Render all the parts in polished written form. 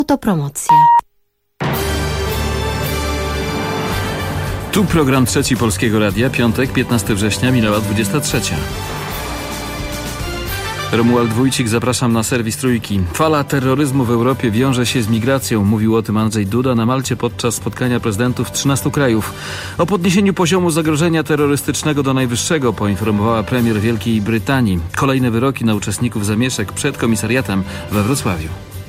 Autopromocja. Tu program Trzeci Polskiego Radia, piątek, 15 września, minęła 23. Romuald Wójcik, zapraszam na serwis Trójki. Fala terroryzmu w Europie wiąże się z migracją. Mówił o tym Andrzej Duda na Malcie podczas spotkania prezydentów 13 krajów. O podniesieniu poziomu zagrożenia terrorystycznego do najwyższego poinformowała premier Wielkiej Brytanii. Kolejne wyroki na uczestników zamieszek przed komisariatem we Wrocławiu.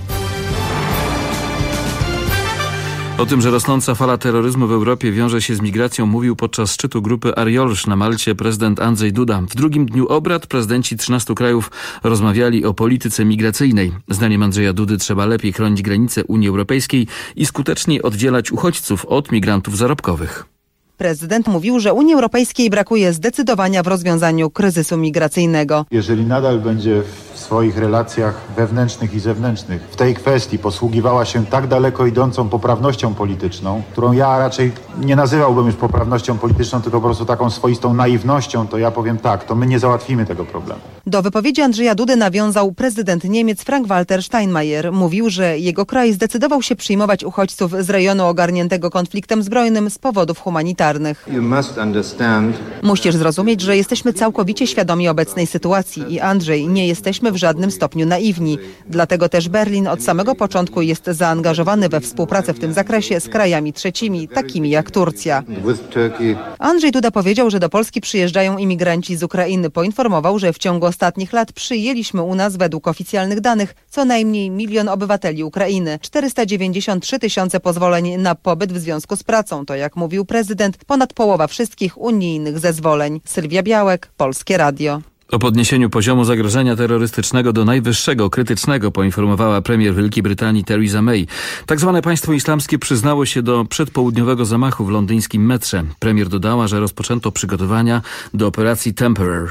O tym, że rosnąca fala terroryzmu w Europie wiąże się z migracją, mówił podczas szczytu grupy Ariolsz na Malcie prezydent Andrzej Duda. W drugim dniu obrad prezydenci 13 krajów rozmawiali o polityce migracyjnej. Zdaniem Andrzeja Dudy trzeba lepiej chronić granice Unii Europejskiej i skuteczniej oddzielać uchodźców od migrantów zarobkowych. Prezydent mówił, że Unii Europejskiej brakuje zdecydowania w rozwiązaniu kryzysu migracyjnego. Jeżeli nadal będzie w swoich relacjach wewnętrznych i zewnętrznych w tej kwestii posługiwała się tak daleko idącą poprawnością polityczną, którą ja raczej nie nazywałbym już poprawnością polityczną, tylko po prostu taką swoistą naiwnością, to ja powiem tak, to my nie załatwimy tego problemu. Do wypowiedzi Andrzeja Dudy nawiązał prezydent Niemiec Frank-Walter Steinmeier. Mówił, że jego kraj zdecydował się przyjmować uchodźców z rejonu ogarniętego konfliktem zbrojnym z powodów humanitarnych. Musisz zrozumieć, że jesteśmy całkowicie świadomi obecnej sytuacji i Andrzej, nie jesteśmy w żadnym stopniu naiwni. Dlatego też Berlin od samego początku jest zaangażowany we współpracę w tym zakresie z krajami trzecimi, takimi jak Turcja. Andrzej Duda powiedział, że do Polski przyjeżdżają imigranci z Ukrainy. Poinformował, że w ciągu ostatnich lat przyjęliśmy u nas według oficjalnych danych co najmniej 1 milion obywateli Ukrainy. 493 tysiące pozwoleń na pobyt w związku z pracą. To, jak mówił prezydent, ponad połowa wszystkich unijnych zezwoleń. Sylwia Białek, Polskie Radio. O podniesieniu poziomu zagrożenia terrorystycznego do najwyższego, krytycznego poinformowała premier Wielkiej Brytanii Theresa May. Tak zwane państwo islamskie przyznało się do przedpołudniowego zamachu w londyńskim metrze. Premier dodała, że rozpoczęto przygotowania do operacji Temperer.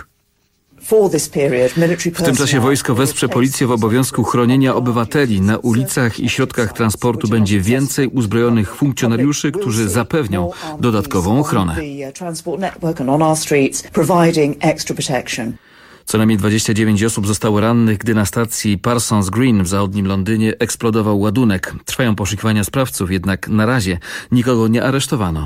W tym czasie wojsko wesprze policję w obowiązku chronienia obywateli. Na ulicach i środkach transportu będzie więcej uzbrojonych funkcjonariuszy, którzy zapewnią dodatkową ochronę. Co najmniej 29 osób zostało rannych, gdy na stacji Parsons Green w zachodnim Londynie eksplodował ładunek. Trwają poszukiwania sprawców, jednak na razie nikogo nie aresztowano.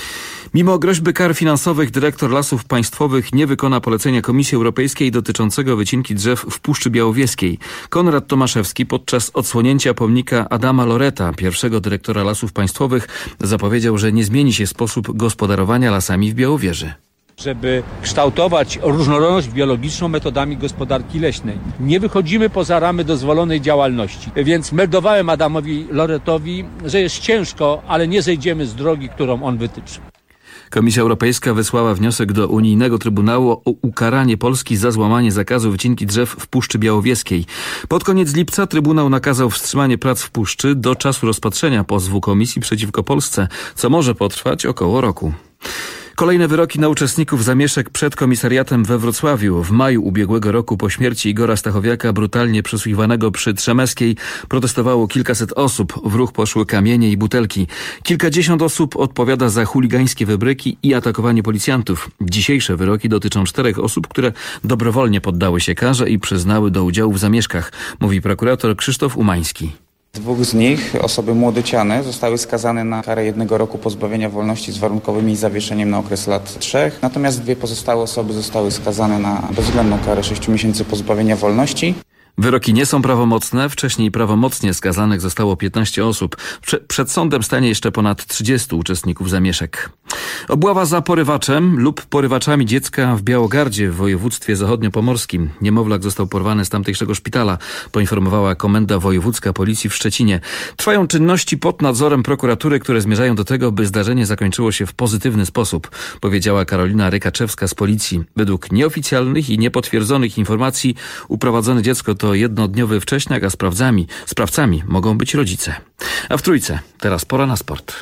Mimo groźby kar finansowych dyrektor Lasów Państwowych nie wykona polecenia Komisji Europejskiej dotyczącego wycinki drzew w Puszczy Białowieskiej. Konrad Tomaszewski podczas odsłonięcia pomnika Adama Loreta, pierwszego dyrektora Lasów Państwowych, zapowiedział, że nie zmieni się sposób gospodarowania lasami w Białowieży. Żeby kształtować różnorodność biologiczną metodami gospodarki leśnej. Nie wychodzimy poza ramy dozwolonej działalności. Więc meldowałem Adamowi Loretowi, że jest ciężko, ale nie zejdziemy z drogi, którą on wytyczył. Komisja Europejska wysłała wniosek do Unijnego Trybunału o ukaranie Polski za złamanie zakazu wycinki drzew w Puszczy Białowieskiej. Pod koniec lipca Trybunał nakazał wstrzymanie prac w puszczy do czasu rozpatrzenia pozwu Komisji przeciwko Polsce, co może potrwać około roku. Kolejne wyroki na uczestników zamieszek przed komisariatem we Wrocławiu. W maju ubiegłego roku po śmierci Igora Stachowiaka, brutalnie przesłuchiwanego przy Trzemeckiej, protestowało kilkaset osób. W ruch poszły kamienie i butelki. Kilkadziesiąt osób odpowiada za chuligańskie wybryki i atakowanie policjantów. Dzisiejsze wyroki dotyczą 4 osób, które dobrowolnie poddały się karze i przyznały do udziału w zamieszkach, mówi prokurator Krzysztof Umański. 2 z nich, osoby młodociane, zostały skazane na karę 1 roku pozbawienia wolności z warunkowym i zawieszeniem na okres lat 3. Natomiast 2 pozostałe osoby zostały skazane na bezwzględną karę 6 miesięcy pozbawienia wolności. Wyroki nie są prawomocne. Wcześniej prawomocnie skazanych zostało 15 osób. Przed sądem stanie jeszcze ponad 30 uczestników zamieszek. Obława za porywaczem lub porywaczami dziecka w Białogardzie w województwie zachodniopomorskim. Niemowlak został porwany z tamtejszego szpitala, poinformowała Komenda Wojewódzka Policji w Szczecinie. Trwają czynności pod nadzorem prokuratury, które zmierzają do tego, by zdarzenie zakończyło się w pozytywny sposób, powiedziała Karolina Rykaczewska z Policji. Według nieoficjalnych i niepotwierdzonych informacji uprowadzone dziecko to jednodniowy wcześniak, a sprawcami mogą być rodzice. A w Trójce teraz pora na sport.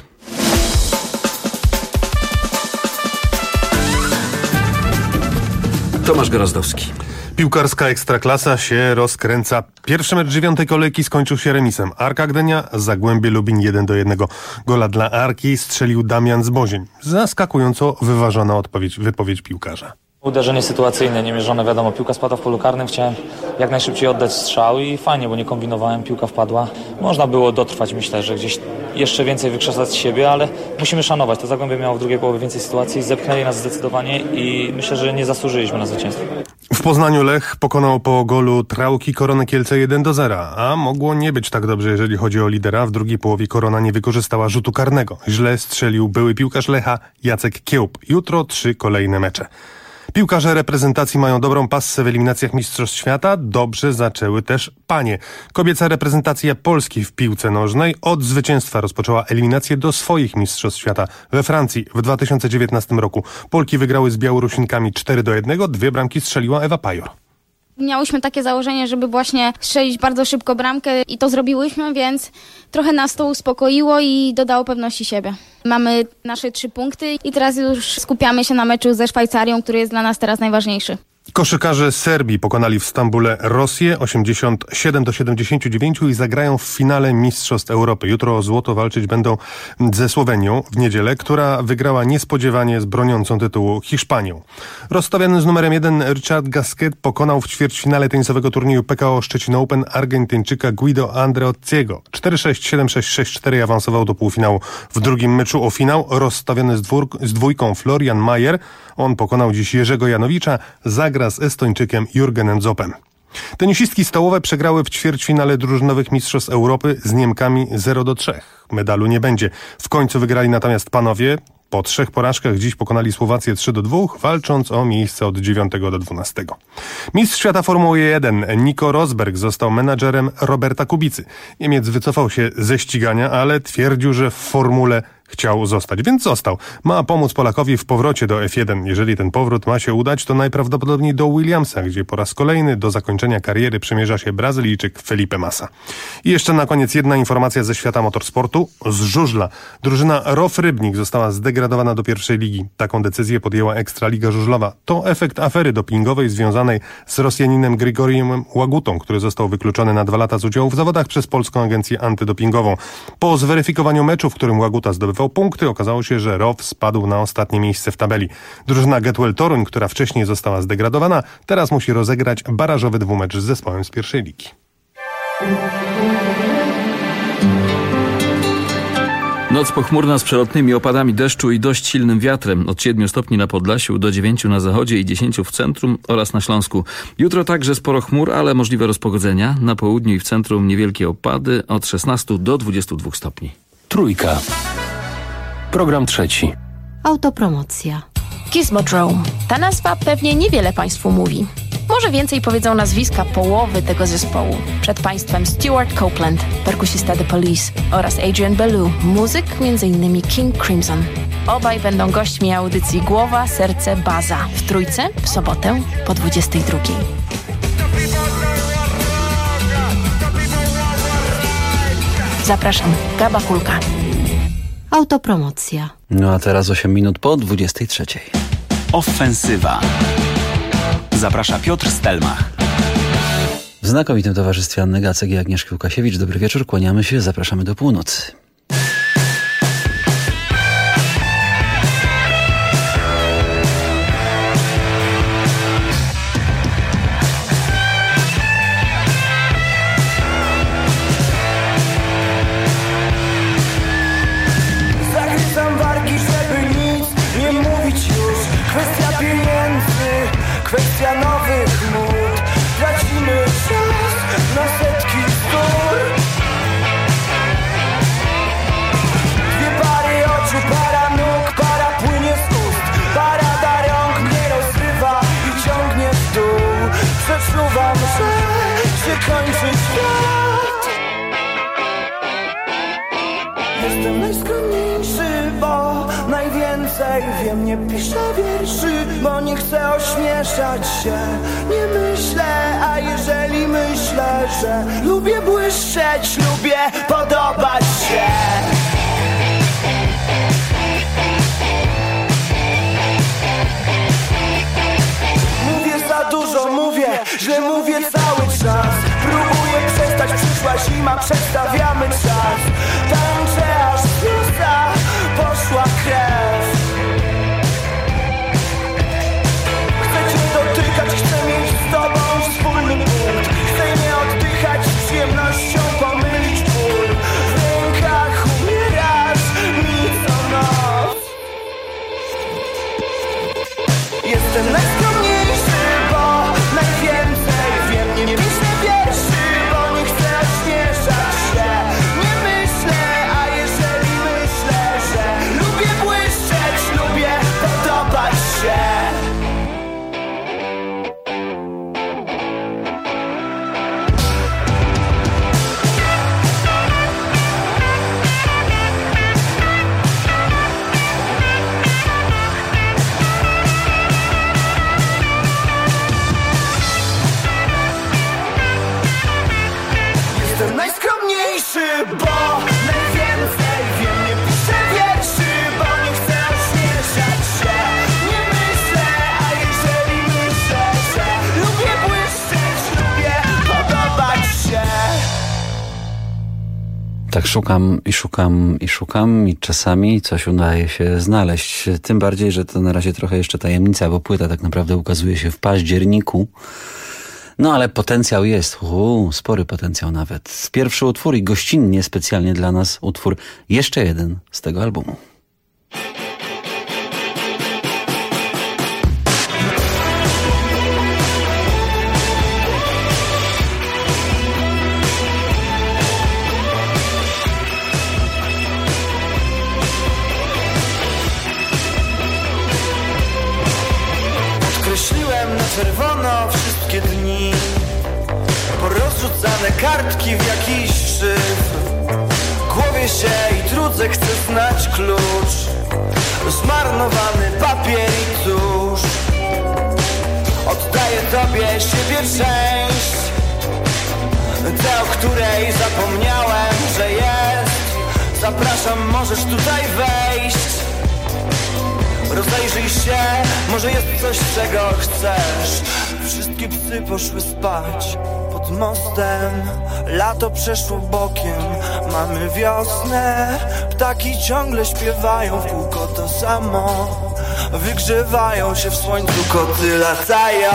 Tomasz Gorazdowski. Piłkarska Ekstraklasa się rozkręca. Pierwszy mecz 9. kolejki skończył się remisem. Arka Gdynia, Zagłębie Lubin 1-1. Gola dla Arki strzelił Damian Zbozień. Zaskakująco wyważona wypowiedź piłkarza. Uderzenie sytuacyjne, niemierzone, wiadomo, piłka spadła w polu karnym, chciałem jak najszybciej oddać strzał i fajnie, bo nie kombinowałem, piłka wpadła. Można było dotrwać, myślę, że gdzieś jeszcze więcej wykrzesać z siebie, ale musimy szanować. To Zagłębie miało w drugiej połowie więcej sytuacji, zepchnęli nas zdecydowanie i myślę, że nie zasłużyliśmy na zwycięstwo. W Poznaniu Lech pokonał po golu Trałki Koronę Kielce 1-0, a mogło nie być tak dobrze, jeżeli chodzi o lidera. W drugiej połowie Korona nie wykorzystała rzutu karnego. Źle strzelił były piłkarz Lecha Jacek Kiełb. Jutro 3 kolejne mecze. Piłkarze reprezentacji mają dobrą passę w eliminacjach Mistrzostw Świata. Dobrze zaczęły też panie. Kobieca reprezentacja Polski w piłce nożnej od zwycięstwa rozpoczęła eliminację do swoich Mistrzostw Świata we Francji w 2019 roku. Polki wygrały z Białorusinkami 4-1. 2 bramki strzeliła Ewa Pajor. Miałyśmy takie założenie, żeby właśnie strzelić bardzo szybko bramkę i to zrobiłyśmy, więc trochę nas to uspokoiło i dodało pewności siebie. Mamy nasze 3 punkty i teraz już skupiamy się na meczu ze Szwajcarią, który jest dla nas teraz najważniejszy. Koszykarze Serbii pokonali w Stambule Rosję 87-79 i zagrają w finale Mistrzostw Europy. Jutro o złoto walczyć będą ze Słowenią w niedzielę, która wygrała niespodziewanie z broniącą tytułu Hiszpanią. Rozstawiany z numerem 1 Richard Gasquet pokonał w ćwierćfinale tenisowego turnieju PKO Szczecin Open Argentyńczyka Guido Andreottiego. 4-6, 7-6, 6-4 awansował do półfinału. W drugim meczu o finał rozstawiony z dwójką Florian Mayer. On pokonał dziś Jerzego Janowicza, zagra z Estończykiem Jürgenem Zoppem. Tenisistki stołowe przegrały w ćwierćfinale drużynowych Mistrzostw Europy z Niemkami 0-3. Medalu nie będzie. W końcu wygrali natomiast panowie. Po 3 porażkach dziś pokonali Słowację 3-2, walcząc o miejsce od 9 do 12. Mistrz świata Formuły 1 Nico Rosberg został menadżerem Roberta Kubicy. Niemiec wycofał się ze ścigania, ale twierdził, że w formule chciał zostać, więc został. Ma pomóc Polakowi w powrocie do F1. Jeżeli ten powrót ma się udać, to najprawdopodobniej do Williamsa, gdzie po raz kolejny do zakończenia kariery przymierza się Brazylijczyk Felipe Massa. I jeszcze na koniec jedna informacja ze świata motorsportu. Z żużla. Drużyna ROF Rybnik została zdegradowana do pierwszej ligi. Taką decyzję podjęła Ekstraliga Żużlowa. To efekt afery dopingowej związanej z Rosjaninem Grigoriem Łagutą, który został wykluczony na 2 lata z udziału w zawodach przez Polską Agencję Antydopingową. Po zweryfikowaniu meczu, w którym Łaguta zdobywał punkty, okazało się, że ROW spadł na ostatnie miejsce w tabeli. Drużyna Getwell Toruń, która wcześniej została zdegradowana, teraz musi rozegrać barażowy dwumecz z zespołem z pierwszej ligi. Noc pochmurna z przelotnymi opadami deszczu i dość silnym wiatrem. Od 7 stopni na Podlasiu do 9 na zachodzie i 10 w centrum oraz na Śląsku. Jutro także sporo chmur, ale możliwe rozpogodzenia. Na południu i w centrum niewielkie opady od 16 do 22 stopni. Trójka. Program trzeci. Autopromocja. Gizmodrome. Ta nazwa pewnie niewiele Państwu mówi. Może więcej powiedzą nazwiska połowy tego zespołu. Przed Państwem Stuart Copeland, perkusista The Police oraz Adrian Belew, muzyk m.in. King Crimson. Obaj będą gośćmi audycji Głowa, Serce, Baza w Trójce w sobotę po 22. Zapraszam, Gaba Kulka. Autopromocja. No a teraz 8 minut po 23. Ofensywa. Zaprasza Piotr Stelmach. W znakomitym towarzystwie Anny Gacek i Agnieszki Łukasiewicz. Dobry wieczór, kłaniamy się, zapraszamy do północy. Zachwycam wargi, żeby nic nie mówić już. Kwestia pieniędzy, kwestia nowych mód. Tracimy czas na setki stór. Dwie pary oczu, para nóg, para płynie z ust. Parada rąk mnie rozrywa i ciągnie w dół. Przeczuwam, że się kończy świat. Jestem najskromniejszy, bo najwięcej wiem. Nie piszę wierszy, bo nie chcę ośmieszać się. Nie myślę, a jeżeli myślę, że lubię błyszczeć, lubię podobać się. Mówię za dużo, mówię, że mówię cały czas. Próbuję przestać, przyszła zima, przestawiamy czas. Tańczę aż z usta poszła krew. Chcę Tak szukam i czasami coś udaje się znaleźć. Tym bardziej, że to na razie trochę jeszcze tajemnica, bo płyta tak naprawdę ukazuje się w październiku. No ale potencjał jest, spory potencjał nawet. Pierwszy utwór i gościnnie specjalnie dla nas utwór jeszcze jeden z tego albumu. Podkreśliłem na czerwono wszystkie dni, porozrzucane kartki w jakiś szyfr. Głowię się i trudze, chcę znać klucz. Zmarnowany papier i tusz. Oddaję tobie siebie część, tę, o której zapomniałem, że jest. Zapraszam, możesz tutaj wejść. Rozejrzyj się, może jest coś, czego chcesz. Wszystkie psy poszły spać pod mostem. Lato przeszło bokiem, mamy wiosnę. Ptaki ciągle śpiewają w kółko to samo. Wygrzewają się w słońcu, koty latają.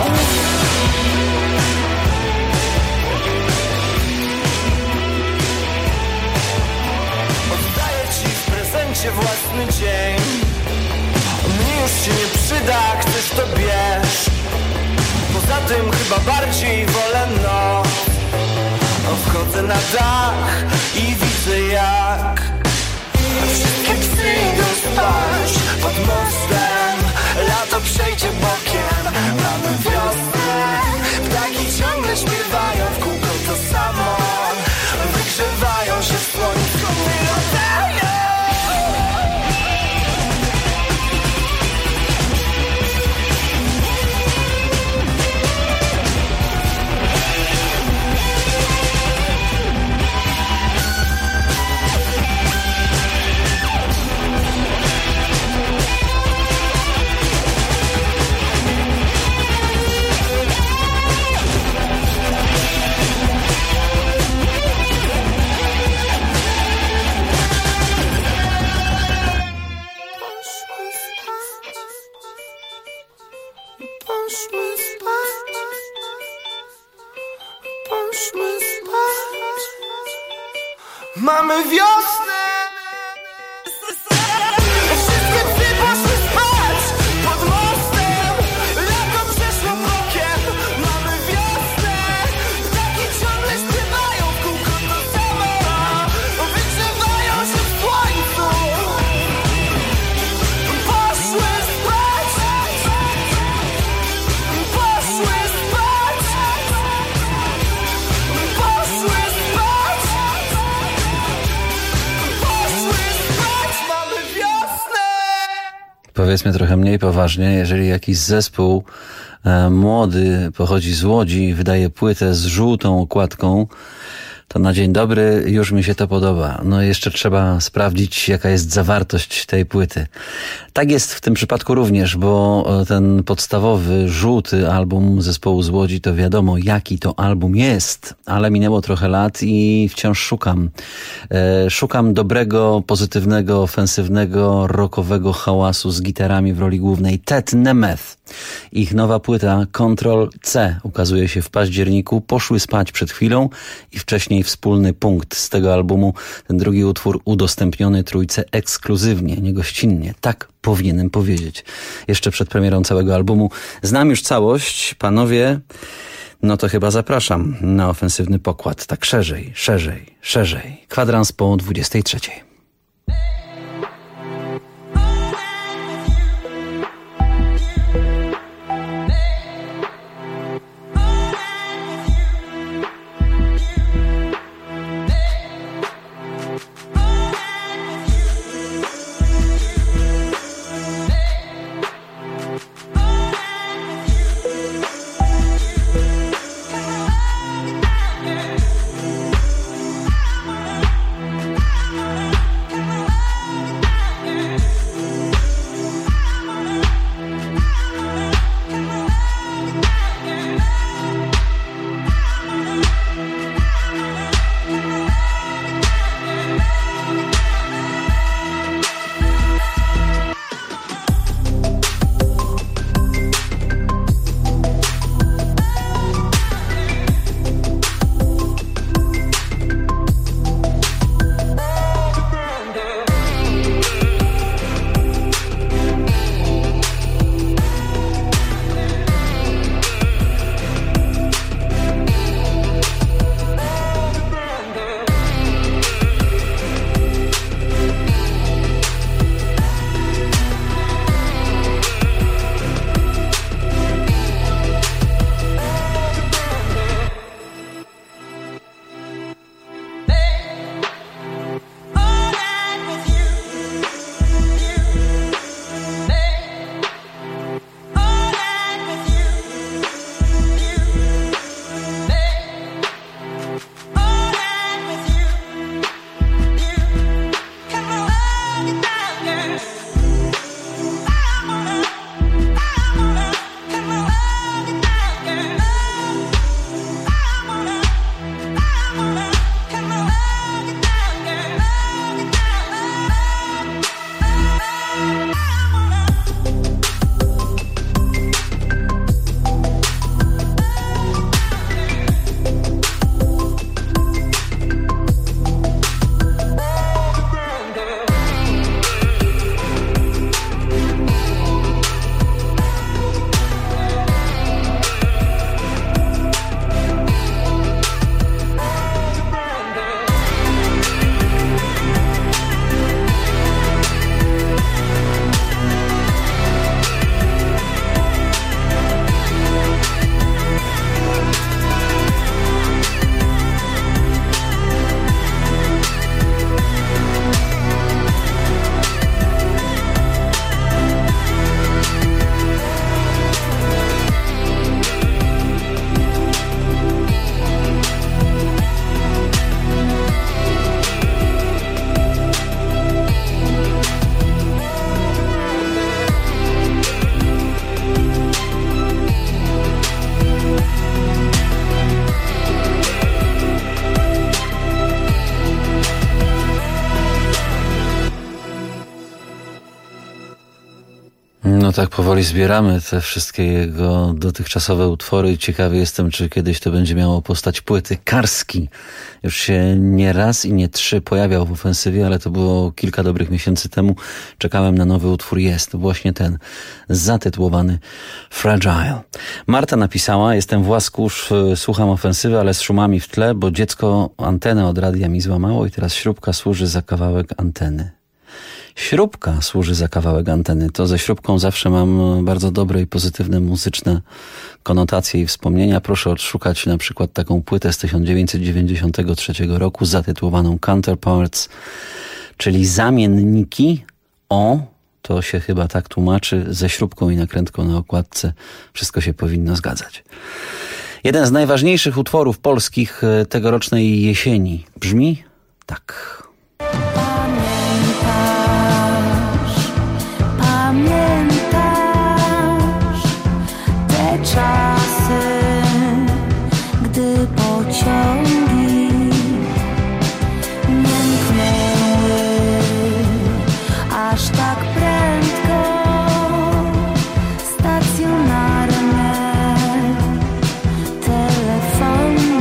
Oddaję ci w prezencie własny dzień. Mnie już się nie przyda, chcesz to bierz. Poza tym chyba bardziej wolę noc. Wchodzę na dach i widzę jak wszystkie psy idą spać pod mostem. Lato przejdzie bokiem, mamy wiosnę. Ptaki ciągle śpiewają w kółko to samo. Wygrzewają się w słońcu i latają. Mamy wiosnę. Wszystkie psy poszły spać pod mostem. Lato przeszło bokiem. Mamy wiosnę. Ptaki ciągle śpiewają w kółko to samo. Wygrzewają się w słońcu. Poszły spać. Poszły spać. Poszły spać. Powiedzmy trochę mniej poważnie, jeżeli jakiś zespół młody pochodzi z Łodzi i wydaje płytę z żółtą okładką, to na dzień dobry już mi się to podoba. No jeszcze trzeba sprawdzić, jaka jest zawartość tej płyty. Tak jest w tym przypadku również, bo ten podstawowy, żółty album zespołu z Łodzi to wiadomo, jaki to album jest. Ale minęło trochę lat i wciąż szukam. Szukam dobrego, pozytywnego, ofensywnego, rockowego hałasu z gitarami w roli głównej. Ted Nemeth. Ich nowa płyta Ctrl-C ukazuje się w październiku. Poszły spać przed chwilą i wcześniej wspólny punkt z tego albumu. Ten drugi utwór udostępniony trójce ekskluzywnie, niegościnnie. Tak powinienem powiedzieć. Jeszcze przed premierą całego albumu. Znam już całość. Panowie, no to chyba zapraszam na ofensywny pokład. Tak szerzej. Kwadrans po 23. No tak powoli zbieramy te wszystkie jego dotychczasowe utwory. Ciekawy jestem, czy kiedyś to będzie miało postać płyty. Karski już się nie raz i nie 3 pojawiał w ofensywie, ale to było kilka dobrych miesięcy temu. Czekałem na nowy utwór. Jest właśnie ten zatytułowany Fragile. Marta napisała: jestem w Łasku, słucham ofensywy, ale z szumami w tle, bo dziecko antenę od radia mi złamało i teraz śrubka służy za kawałek anteny. Śrubka służy za kawałek anteny. To ze śrubką zawsze mam bardzo dobre i pozytywne muzyczne konotacje i wspomnienia. Proszę odszukać na przykład taką płytę z 1993 roku zatytułowaną Counterparts, czyli zamienniki. To się chyba tak tłumaczy, ze śrubką i nakrętką na okładce. Wszystko się powinno zgadzać. Jeden z najważniejszych utworów polskich tegorocznej jesieni brzmi tak. Pamiętasz te czasy, gdy pociągi nie mknęły aż tak prędko, stacjonarne telefony.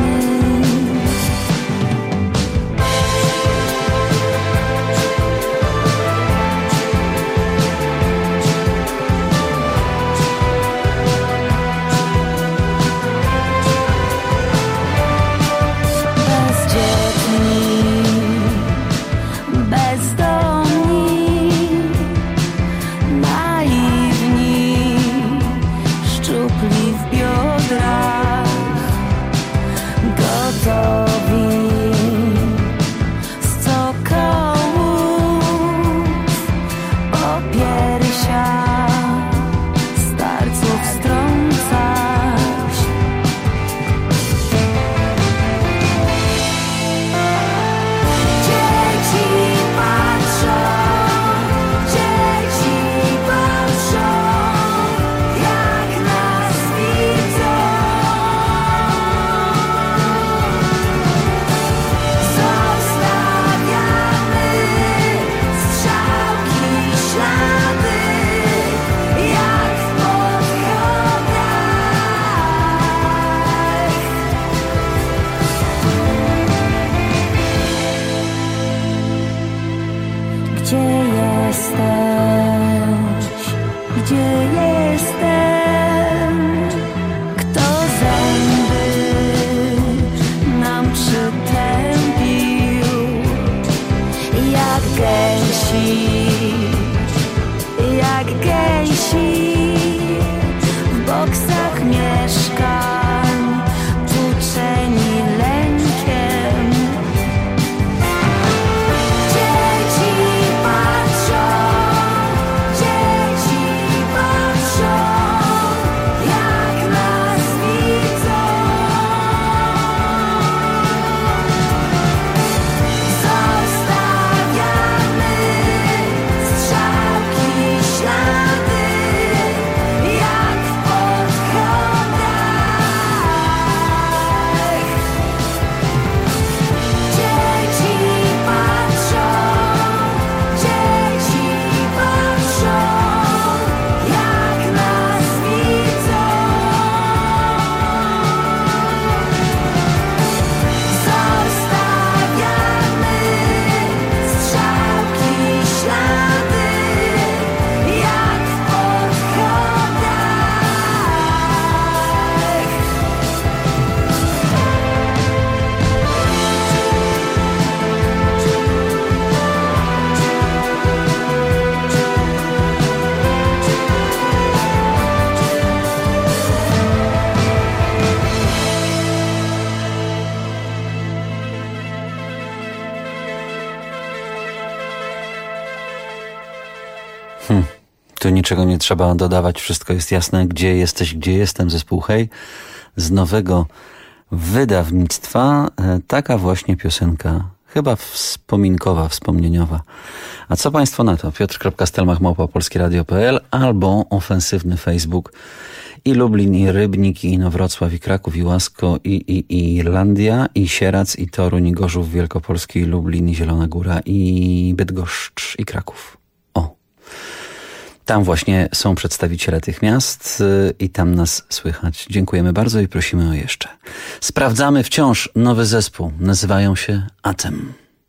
Tu niczego nie trzeba dodawać, wszystko jest jasne. Gdzie jesteś, gdzie jestem, zespół Hej z nowego wydawnictwa. Taka właśnie piosenka, chyba wspominkowa, wspomnieniowa. A co państwo na to? Piotr.stelmach@polskieradio.pl albo ofensywny Facebook i Lublin, i Rybnik, i Inowrocław, i Kraków, i Łasko, i Irlandia, i Sierac, i Toruń, i Gorzów Wielkopolski, i Lublin, i Zielona Góra, i Bydgoszcz, i Kraków. Tam właśnie są przedstawiciele tych miast i tam nas słychać. Dziękujemy bardzo i prosimy o jeszcze. Sprawdzamy wciąż nowy zespół. Nazywają się Atem.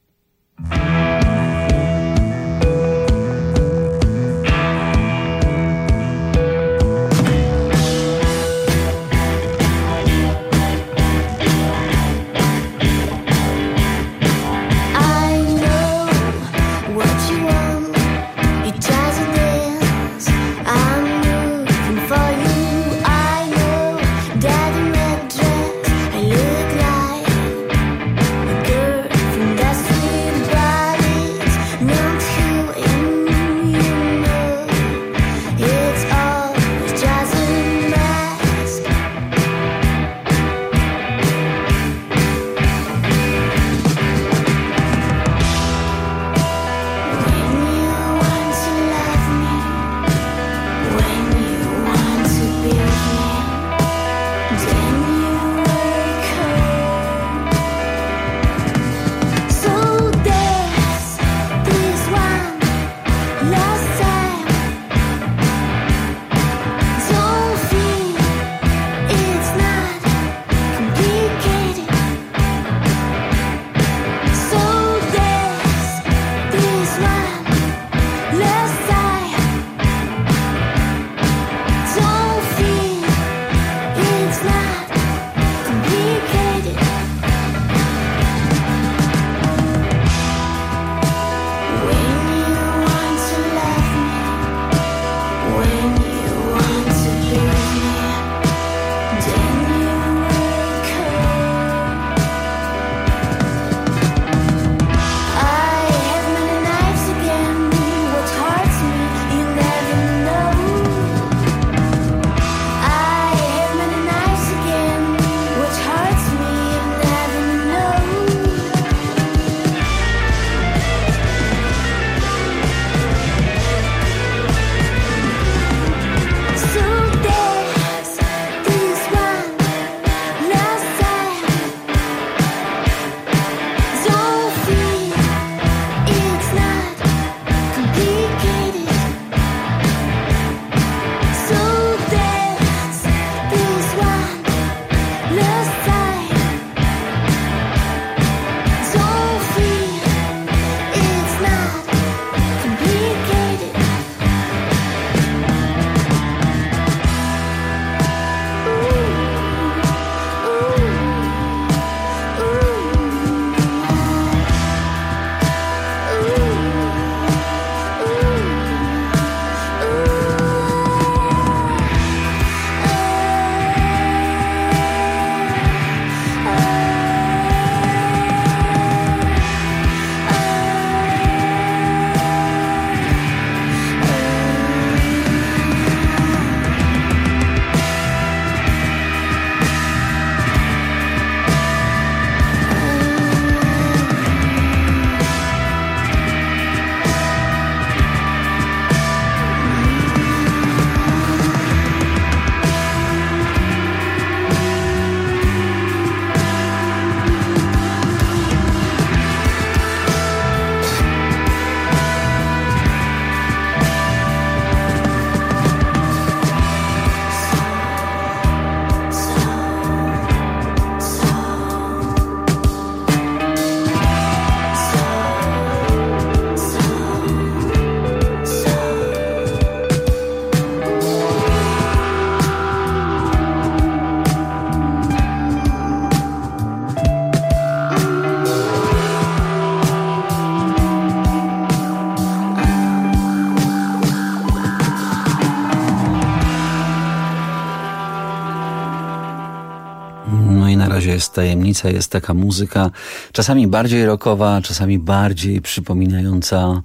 Jest tajemnica, jest taka muzyka, czasami bardziej rockowa, czasami bardziej przypominająca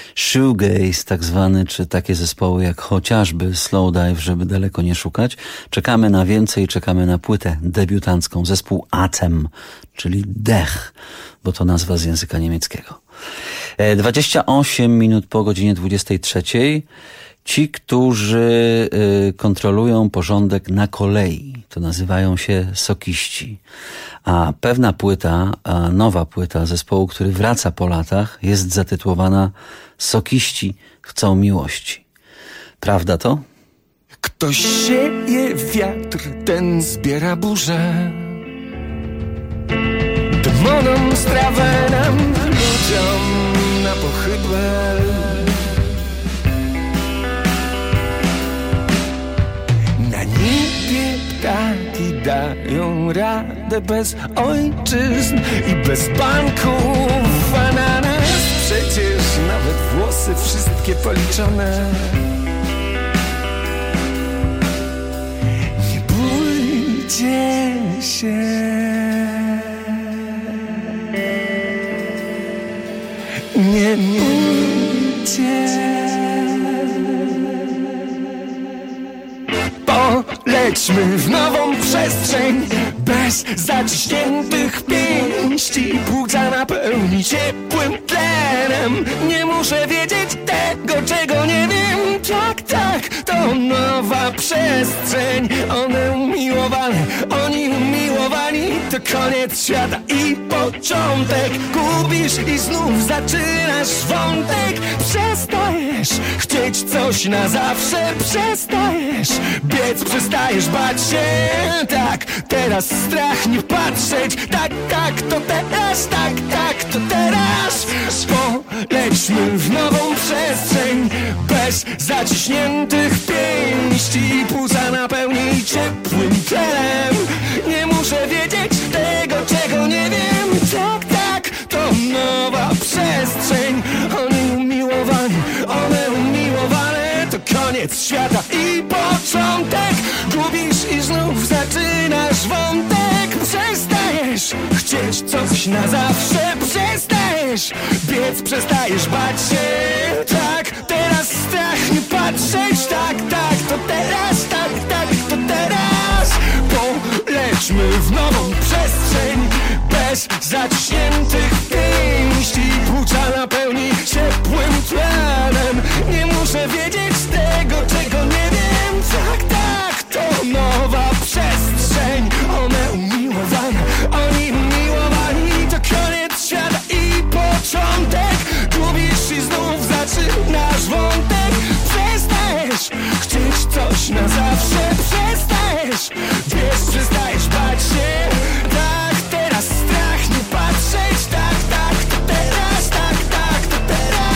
shoegaze tak zwany, czy takie zespoły jak chociażby Slowdive, żeby daleko nie szukać. Czekamy na więcej, czekamy na płytę debiutancką, zespół Atem, czyli Dech, bo to nazwa z języka niemieckiego. 28 minut po godzinie 23. Ci, którzy kontrolują porządek na kolei, to nazywają się sokiści. A pewna płyta, nowa płyta zespołu, który wraca po latach, jest zatytułowana Sokiści chcą miłości. Prawda to? Ktoś sieje wiatr, ten zbiera burzę. Demonom strawę, nam ludziom na pochybę. Na niebie ptaki dają radę bez ojczyzn i bez banków, a na nas przecież nawet włosy wszystkie policzone. Nie bójcie się. Nie bójcie. Polećmy w nową przestrzeń bez zaciśniętych pięści. Płuca napełni ciepłym tlenem. Nie muszę wiedzieć tego, czego nie wiem. Tak, tak, to nowa przestrzeń. One umiłowane, oni umiłowani. To koniec świata i początek. Gubisz i znów zaczynasz wątek. Przestajesz chcieć coś na zawsze. Przestajesz biec, przestajesz bać się. Tak, teraz strach nie patrzeć. Tak, tak, to teraz. Tak, tak, to teraz. Polećmy w nową przestrzeń bez zaciśniętych pięści. Płuca napełni ciepłym tlenem. Nie muszę wiedzieć tego, czego nie wiem. Tak, tak, to nowa przestrzeń. Oni umiłowani, one umiłowane. To koniec świata i początek. Gubisz i znów zaczynasz wątek. Przestajesz chcieć coś na zawsze. Przestajesz biec, przestajesz bać się. Tak, teraz strach nie patrzeć. Tak, tak, to teraz. Tak, tak, to teraz. Polećmy w nową przestrzeń bez zaciśniętych pięści. Płuca napełni ciepłym tlenem. Nie muszę wiedzieć tego, czego nie wiem. Tak, tak, to nowa przestrzeń. One umiłowane, oni umiłowani. To koniec świata i początek. Gubisz i znów zaczynasz wątek. Przestajesz chcieć coś na zawsze. Przestajesz biec, przestajesz bać się. Tak, teraz strach nie patrzeć. Tak, tak, to teraz. Tak, tak, to teraz.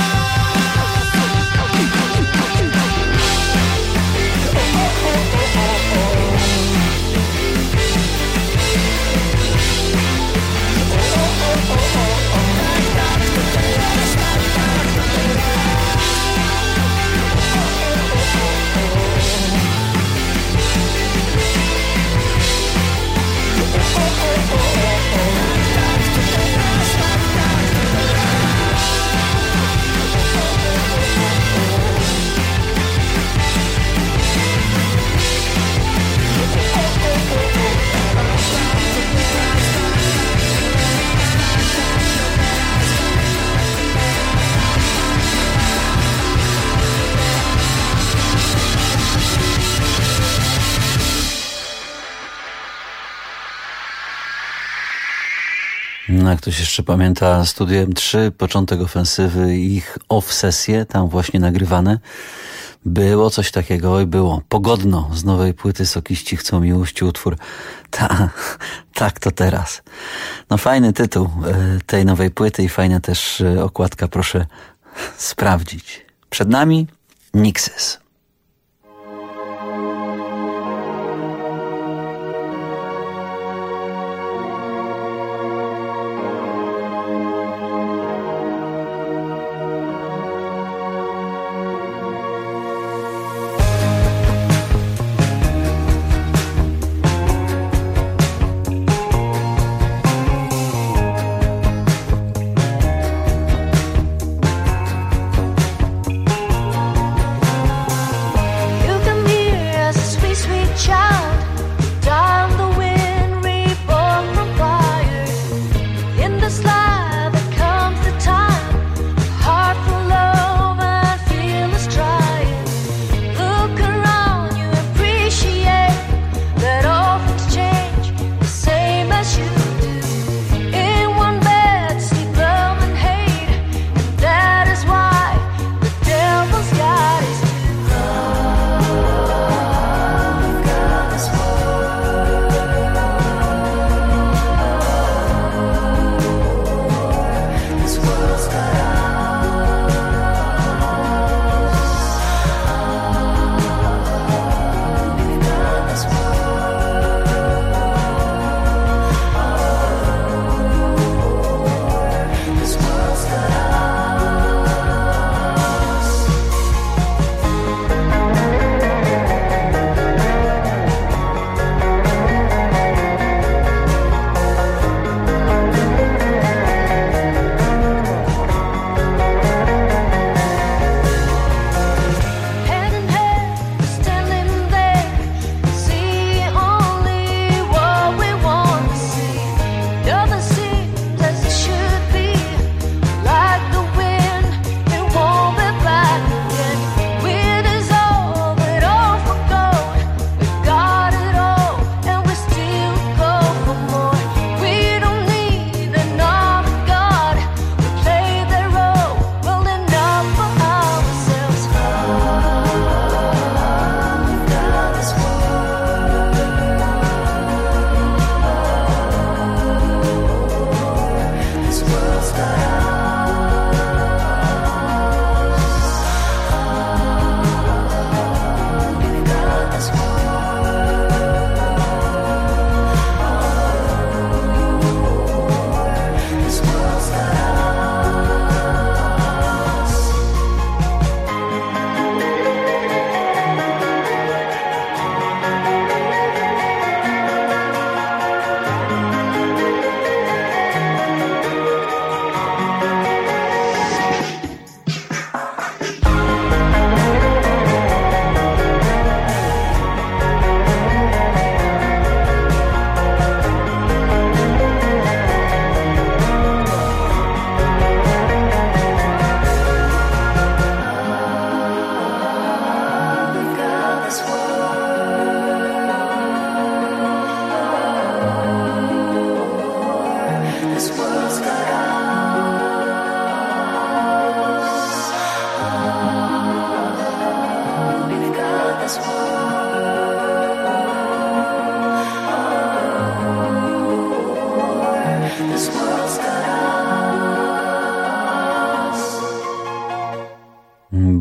No, jak ktoś jeszcze pamięta Studiem 3, początek ofensywy i ich off-sesje, tam właśnie nagrywane, było coś takiego i było. Pogodno z nowej płyty Sokiści chcą miłości, utwór Tak, to teraz. No fajny tytuł tej nowej płyty i fajna też okładka, proszę sprawdzić. Przed nami Nixes.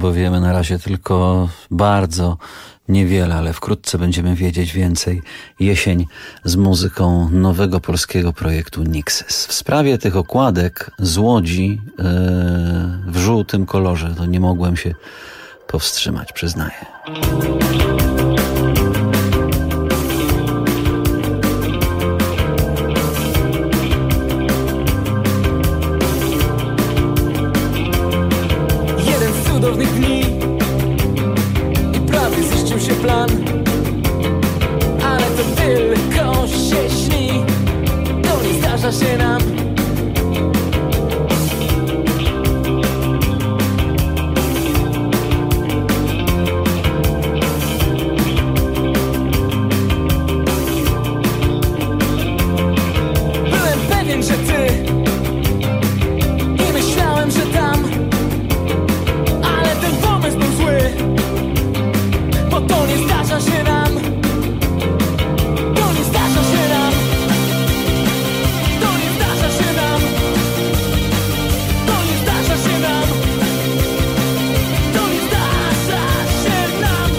bo wiemy na razie tylko bardzo niewiele, ale wkrótce będziemy wiedzieć więcej. Jesień z muzyką nowego polskiego projektu Nixes. W sprawie tych okładek z Łodzi w żółtym kolorze, to nie mogłem się powstrzymać, przyznaję. Jeden z cudownych dni i prawie ziścił się plan, ale to tylko się śni, to nie zdarza się nam. Byłem pewien, że ty i myślałem, że tam, ale ten pomysł był zły, bo to nie zdarza się nam. To nie zdarza się nam. To nie zdarza się nam. To nie zdarza się nam. To nie zdarza się nam.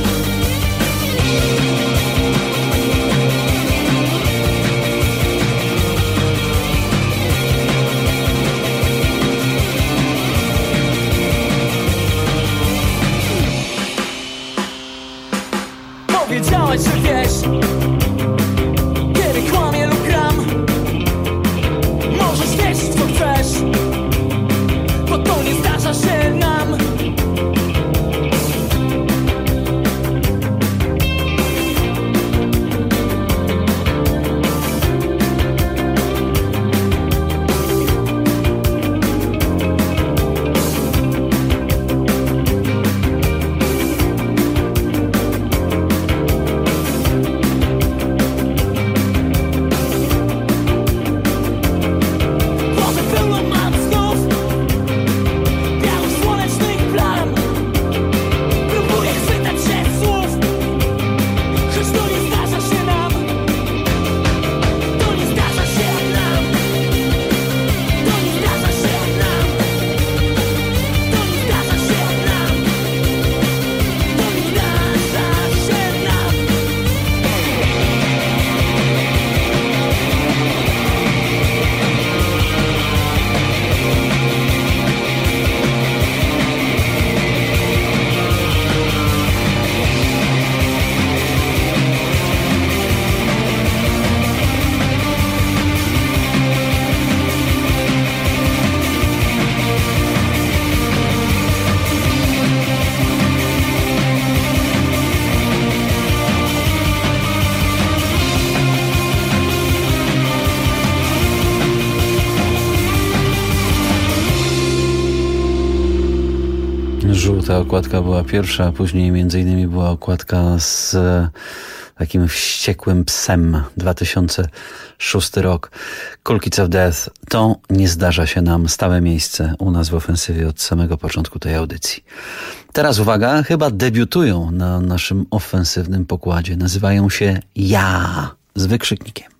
Powiedziałaś, że wiesz, kiedy kłamie lub gram. Możesz wierzyć, co chcesz, bo to nie zdarza się nam. Głowę pełną mam znów białych słonecznych plam. Próbuję chwytać się słów, choć to nie zdarza się nam. To nie zdarza się nam. To nie zdarza się nam. To nie zdarza się nam. To nie zdarza się nam. Żółta okładka była pierwsza, a później między innymi była okładka z takim wściekłym psem. 2006 rok. Cool Kids of Death. To nie zdarza się nam. Stałe miejsce u nas w ofensywie od samego początku tej audycji. Teraz uwaga, chyba debiutują na naszym ofensywnym pokładzie. Nazywają się Ja z wykrzyknikiem.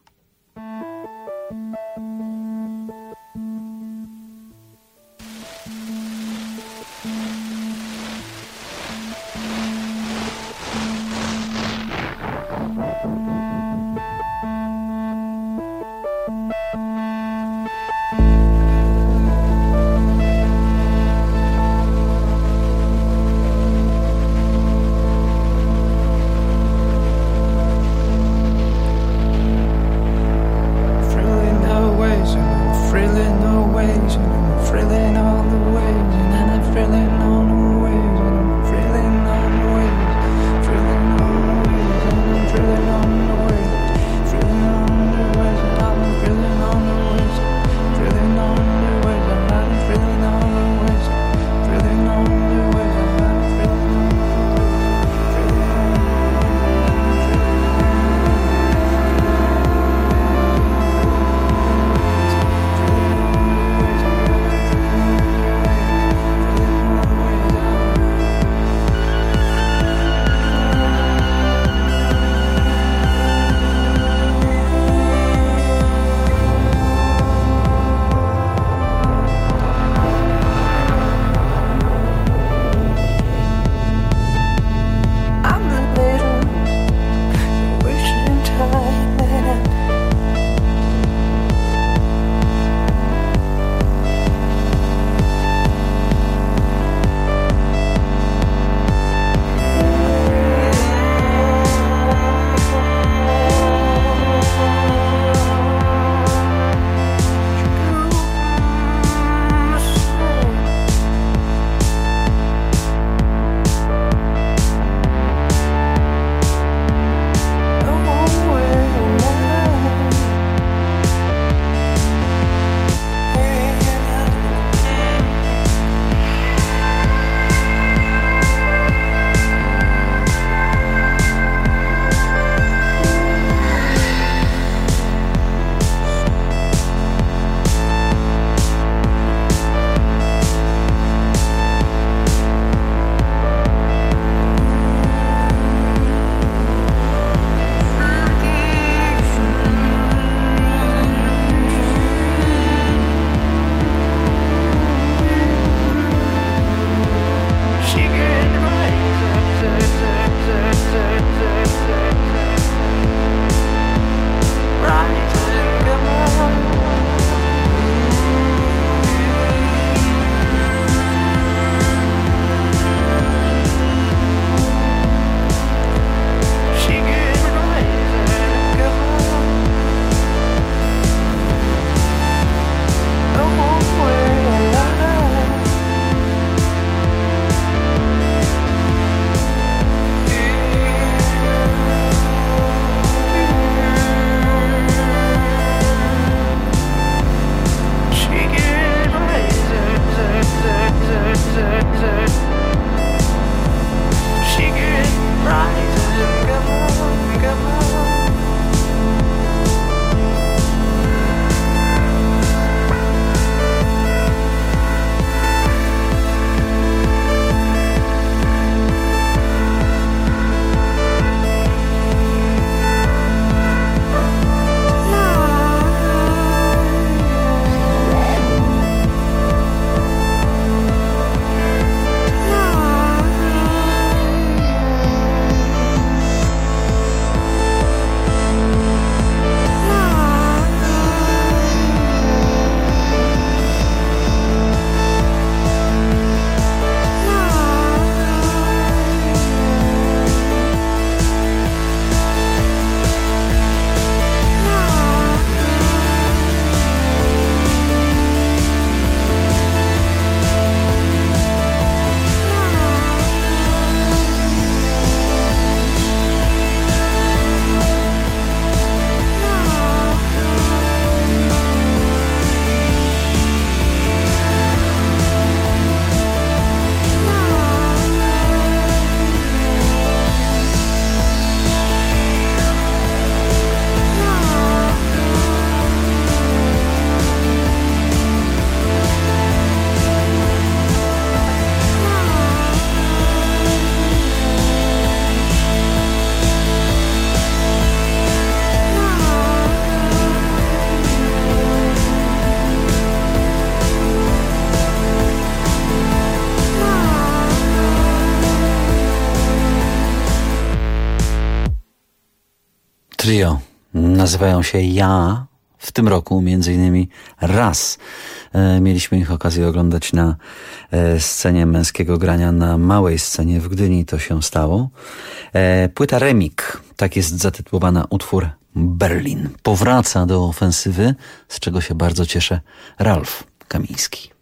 Trio. Nazywają się Ja. W tym roku między innymi raz mieliśmy ich okazję oglądać na scenie męskiego grania na małej scenie w Gdyni. To się stało. Płyta Remik, tak jest zatytułowana utwór Berlin. Powraca do ofensywy, z czego się bardzo cieszę Ralf Kamiński.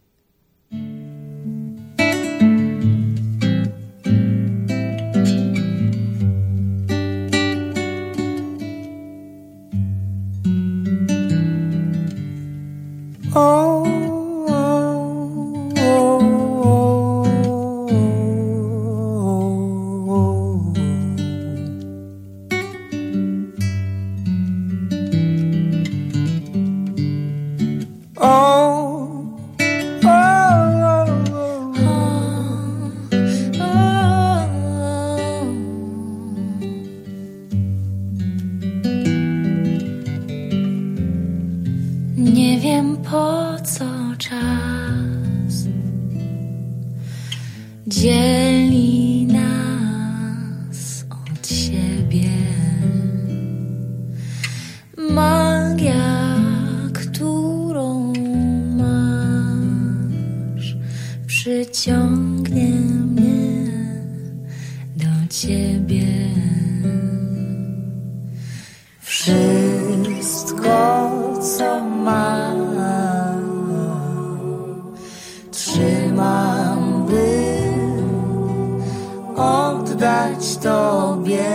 Nie wiem po co czas dzieli nas od siebie. Magia, którą masz, przyciągnie mnie do ciebie. Wszystko, co mam, trzymam, by oddać Tobie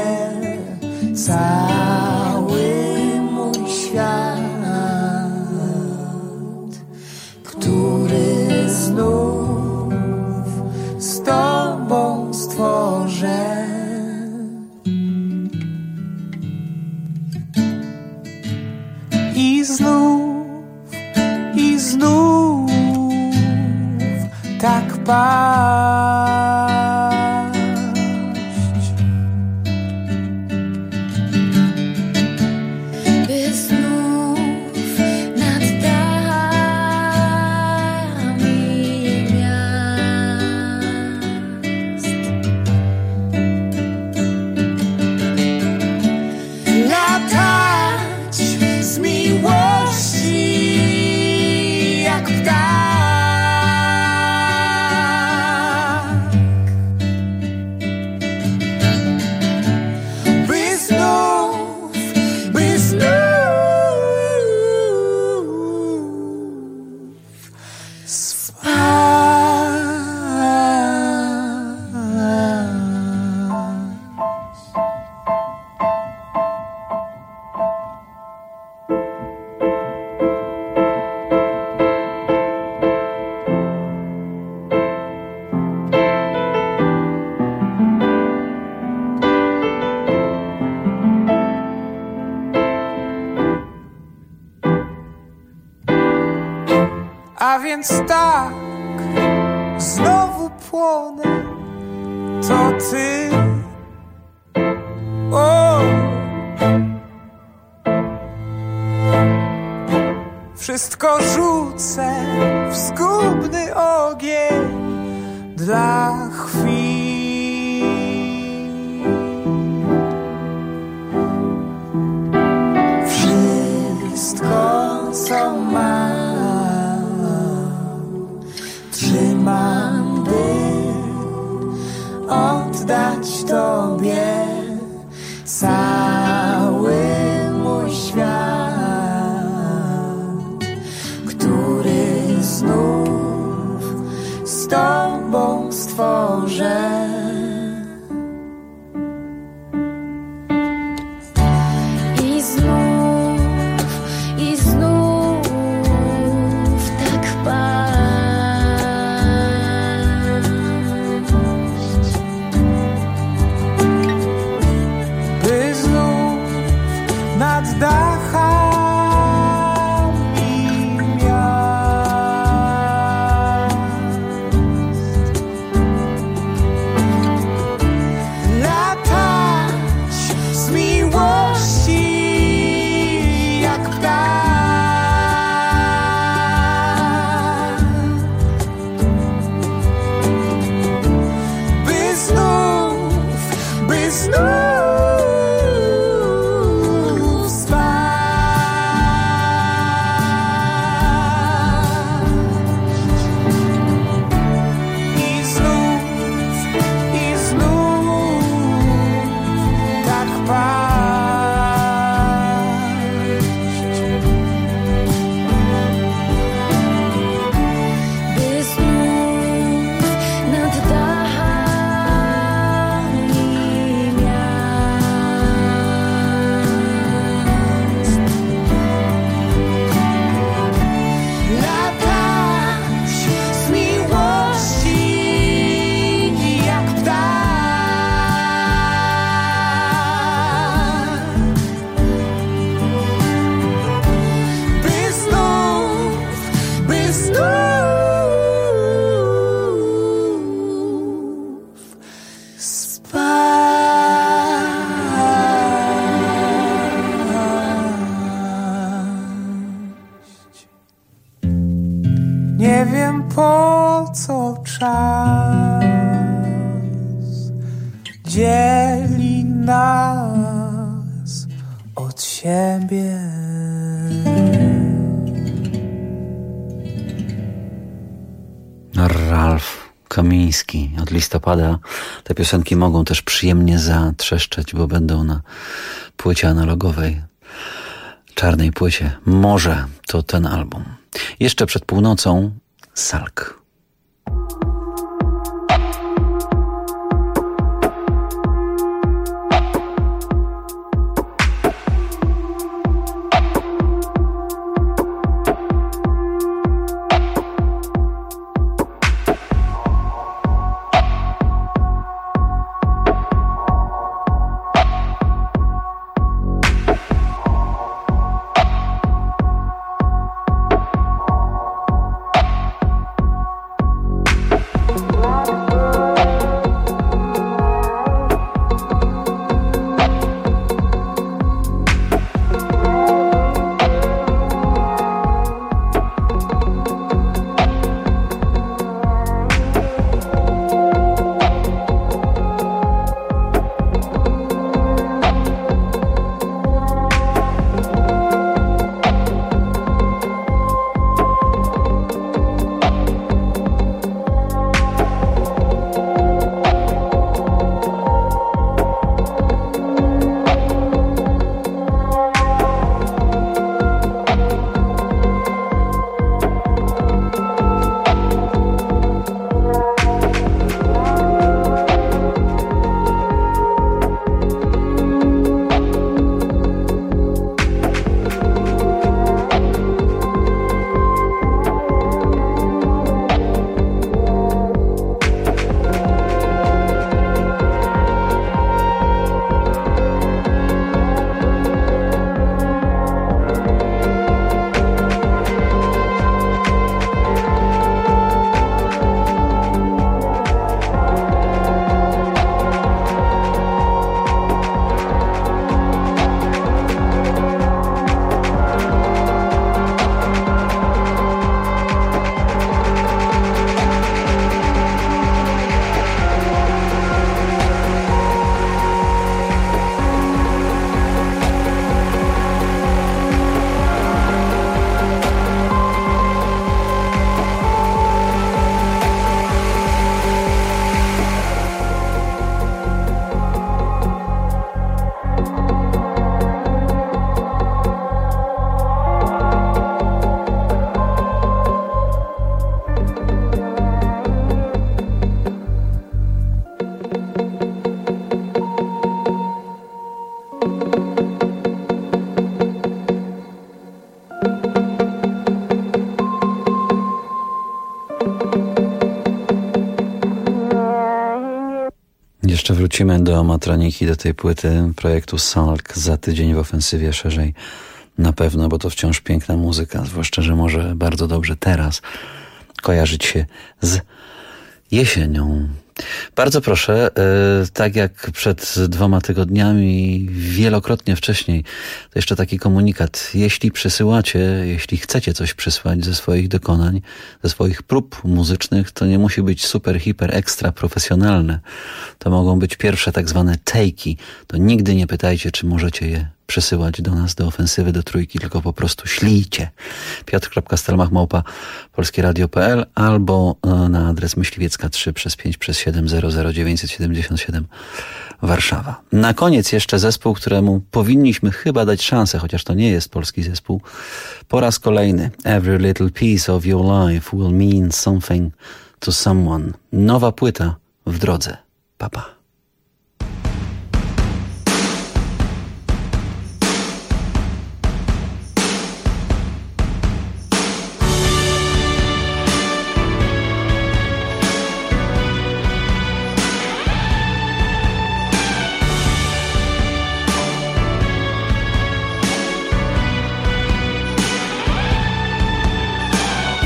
cały mój świat, który znów z Tobą stworzę. I znów tak paść, by znów nad dachami miast latać z miłości jak ptak. By znów spać. A więc tak, znowu płonę, to ty. O! Wszystko rzucę w zgubny ogień dla chwili. Wszystko, co mam, trzymam, by oddać Tobie cały mój świat, który znów z Tobą stworzę. I znów tak by znów nad dachami miast czas dzieli nas od siebie. Ralf Kamiński. Od listopada te piosenki mogą też przyjemnie zatrzeszczeć, bo będą na płycie analogowej, czarnej płycie. Może to ten album. Jeszcze przed północą Salk. Jeszcze wrócimy do Matroniki, do tej płyty projektu Salk za tydzień w ofensywie szerzej na pewno, bo to wciąż piękna muzyka, zwłaszcza, że może bardzo dobrze teraz kojarzyć się z jesienią. Bardzo proszę, tak jak przed 2 tygodniami, wielokrotnie wcześniej, to jeszcze taki komunikat. Jeśli chcecie coś przysłać ze swoich dokonań, ze swoich prób muzycznych, to nie musi być super, hiper, ekstra profesjonalne. To mogą być pierwsze tak zwane take'i. To nigdy nie pytajcie, czy możecie je przesyłać do nas, do ofensywy, do trójki, tylko po prostu ślijcie. piotr.stelmach@polskieradio.pl albo na adres myśliwiecka3 przez 5 przez 7 00977 Warszawa. Na koniec jeszcze zespół, któremu powinniśmy chyba dać szansę, chociaż to nie jest polski zespół. Po raz kolejny Every little piece of your life will mean something to someone. Nowa płyta w drodze. Pa, pa.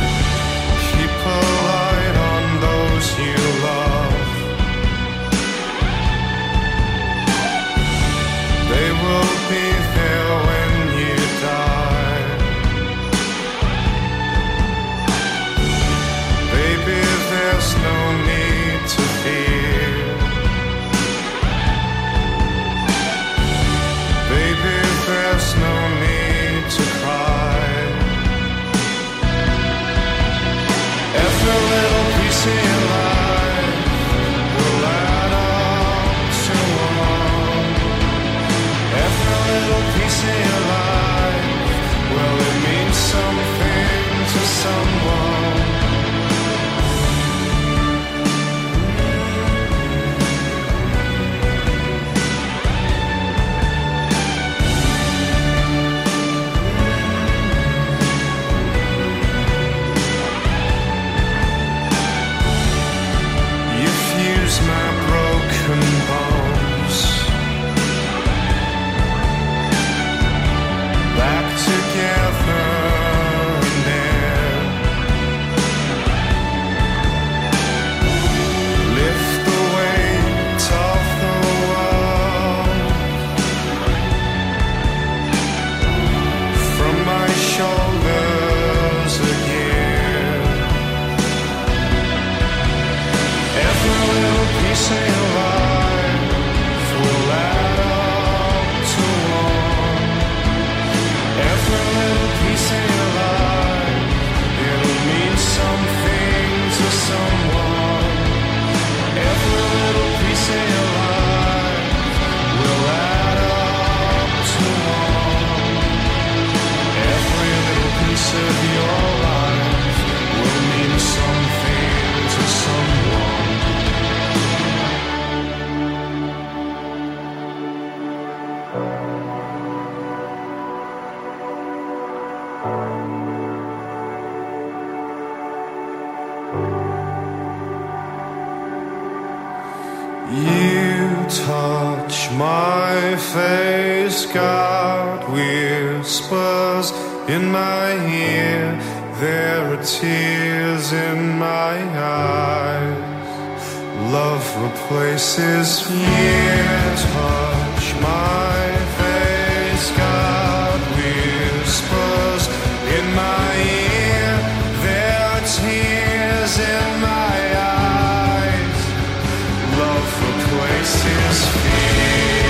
Keep a light on those you love. fuse my broken bones back together again. Lift the weight of the world from my shoulders again. Every little piece of your life will add up to one. Every little piece of your life, it'll mean something to someone. Every little piece of your life will add up to one. Every little piece of your life will mean something to someone. You touch my face, God whispers in my ear. There are tears in my eyes. Love replaces fear. Touch my face, God whispers in my ear. There are tears in my eyes. Love replaces fear.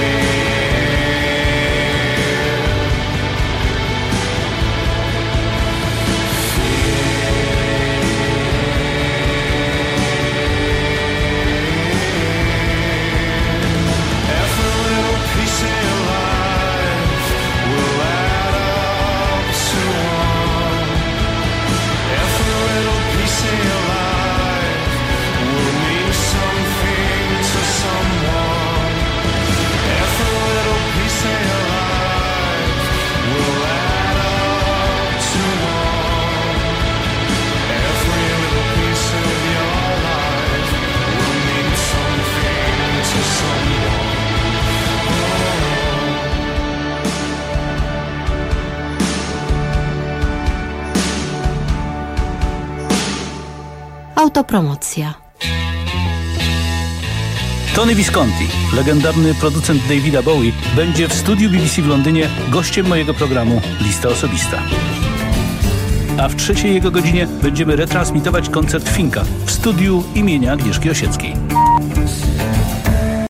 Every little piece of your life will add up to one. Every little piece of your life will mean something to someone. Every little piece of your life will add up to one. Every little piece of your life will mean something to someone. Autopromocja. Tony Visconti, legendarny producent Davida Bowie, będzie w studiu BBC w Londynie gościem mojego programu Lista Osobista. A w trzeciej jego godzinie będziemy retransmitować koncert Finka w studiu imienia Agnieszki Osieckiej.